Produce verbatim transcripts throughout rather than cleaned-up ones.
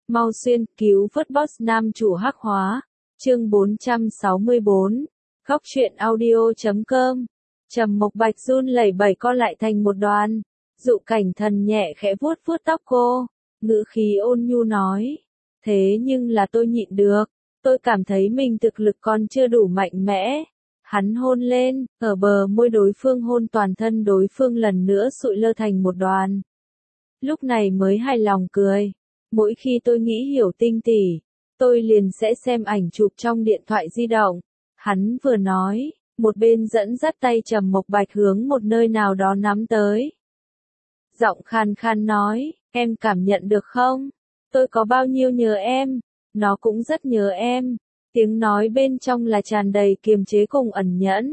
Mau xuyên, cứu vớt boss nam chủ hắc hóa. Chương bốn trăm sáu mươi bốn. Góc truyện audio chấm com. Trầm Mộc Bạch run lẩy bẩy co lại thành một đoàn. Dụ Cảnh Thần nhẹ khẽ vuốt vuốt tóc cô, ngữ khí ôn nhu nói: "Thế nhưng là tôi nhịn được, tôi cảm thấy mình thực lực còn chưa đủ mạnh mẽ." Hắn hôn lên, ở bờ môi đối phương hôn toàn thân đối phương lần nữa sụi lơ thành một đoàn. Lúc này mới hài lòng cười. Mỗi khi tôi nghĩ Hiểu Tinh tỷ, tôi liền sẽ xem ảnh chụp trong điện thoại di động. Hắn vừa nói, một bên dẫn dắt tay Trầm Mộc Bạch hướng một nơi nào đó nắm tới. Giọng khan khan nói, em cảm nhận được không? Tôi có bao nhiêu nhớ em, nó cũng rất nhớ em. Tiếng nói bên trong là tràn đầy kiềm chế cùng ẩn nhẫn.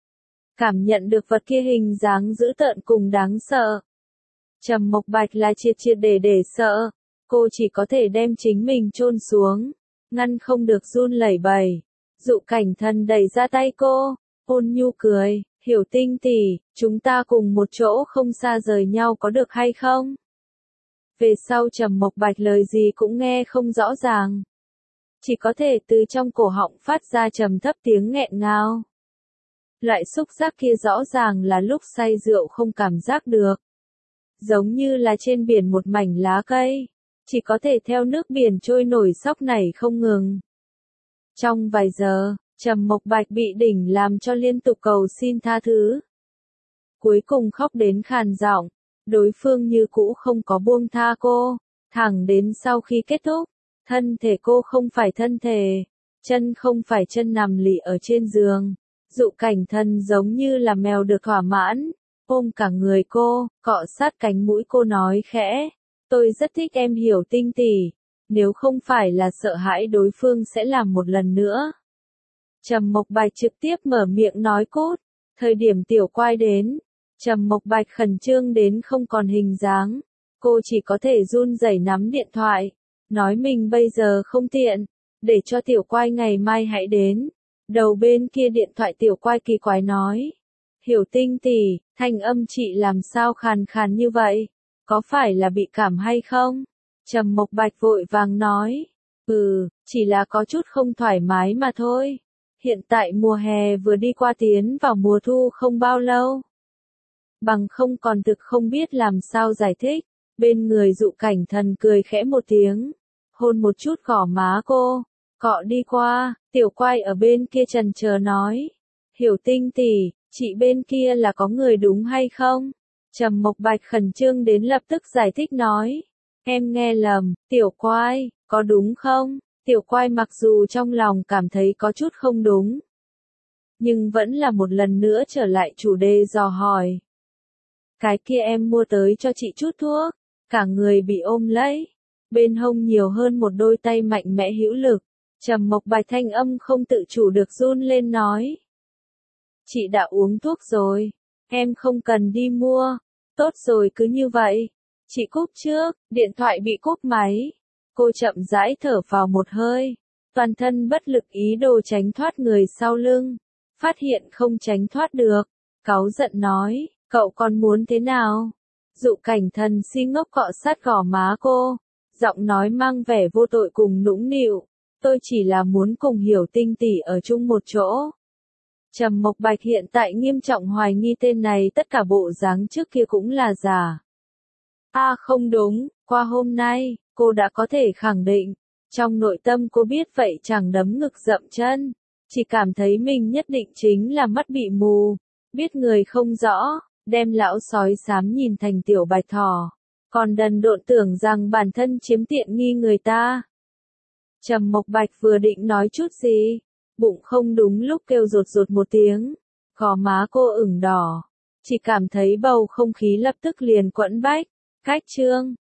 Cảm nhận được vật kia hình dáng dữ tợn cùng đáng sợ. Trầm Mộc Bạch là triệt triệt để để sợ. Cô chỉ có thể đem chính mình chôn xuống, ngăn không được run lẩy bẩy. Dụ Cảnh Thần đẩy ra tay cô, ôn nhu cười, Hiểu Tinh tỷ, chúng ta cùng một chỗ không xa rời nhau có được hay không? Về sau Trầm Mộc Bạch lời gì cũng nghe không rõ ràng. Chỉ có thể từ trong cổ họng phát ra trầm thấp tiếng nghẹn ngào. Loại xúc giác kia rõ ràng là lúc say rượu không cảm giác được. Giống như là trên biển một mảnh lá cây, chỉ có thể theo nước biển trôi nổi sóc nảy không ngừng. Trong vài giờ, Trầm Mộc Bạch bị đỉnh làm cho liên tục cầu xin tha thứ. Cuối cùng khóc đến khàn giọng, đối phương như cũ không có buông tha cô, thẳng đến sau khi kết thúc, thân thể cô không phải thân thể, chân không phải chân nằm lì ở trên giường. Dụ Cảnh Thần giống như là mèo được thỏa mãn, ôm cả người cô, cọ sát cánh mũi cô nói khẽ. Tôi rất thích em Hiểu Tinh tỷ, nếu không phải là sợ hãi đối phương sẽ làm một lần nữa. Trầm Mộc Bạch trực tiếp mở miệng nói cốt, thời điểm Tiểu Quai đến, Trầm Mộc Bạch khẩn trương đến không còn hình dáng, cô chỉ có thể run rẩy nắm điện thoại, nói mình bây giờ không tiện, để cho Tiểu Quai ngày mai hãy đến. Đầu bên kia điện thoại Tiểu Quai kỳ quái nói, Hiểu Tinh tỷ, thanh âm chị làm sao khàn khàn như vậy? Có phải là bị cảm hay không? Trầm Mộc Bạch vội vàng nói, ừ, chỉ là có chút không thoải mái mà thôi. Hiện tại mùa hè vừa đi qua tiến vào mùa thu không bao lâu. Bằng không còn thực không biết làm sao giải thích. Bên người Dụ Cảnh Thần cười khẽ một tiếng, hôn một chút gò má cô, cọ đi qua. Tiểu Quai ở bên kia trần chờ nói, Hiểu Tinh tỷ, chị bên kia là có người đúng hay không? Trầm Mộc Bạch khẩn trương đến lập tức giải thích nói, em nghe lầm, Tiểu Quai, có đúng không? Tiểu Quai mặc dù trong lòng cảm thấy có chút không đúng, nhưng vẫn là một lần nữa trở lại chủ đề dò hỏi. Cái kia em mua tới cho chị chút thuốc, cả người bị ôm lấy, bên hông nhiều hơn một đôi tay mạnh mẽ hữu lực. Trầm Mộc Bạch thanh âm không tự chủ được run lên nói, chị đã uống thuốc rồi, em không cần đi mua. Tốt rồi cứ như vậy. Chị cúp trước, điện thoại bị cúp máy. Cô chậm rãi thở vào một hơi, toàn thân bất lực ý đồ tránh thoát người sau lưng, phát hiện không tránh thoát được, cáu giận nói, cậu còn muốn thế nào? Dụ Cảnh Thần si ngốc cọ sát gò má cô, giọng nói mang vẻ vô tội cùng nũng nịu, tôi chỉ là muốn cùng Hiểu Tinh tỷ ở chung một chỗ. Trầm Mộc Bạch hiện tại nghiêm trọng hoài nghi tên này tất cả bộ dáng trước kia cũng là giả. A à, không đúng, qua hôm nay, cô đã có thể khẳng định, trong nội tâm cô biết vậy chẳng đấm ngực dậm chân, chỉ cảm thấy mình nhất định chính là mắt bị mù, biết người không rõ, đem lão sói xám nhìn thành tiểu bạch thỏ, còn đần độn tưởng rằng bản thân chiếm tiện nghi người ta. Trầm Mộc Bạch vừa định nói chút gì, bụng không đúng lúc kêu rột rột một tiếng, gò má cô ửng đỏ, chỉ cảm thấy bầu không khí lập tức liền quẫn bách. Cách chương,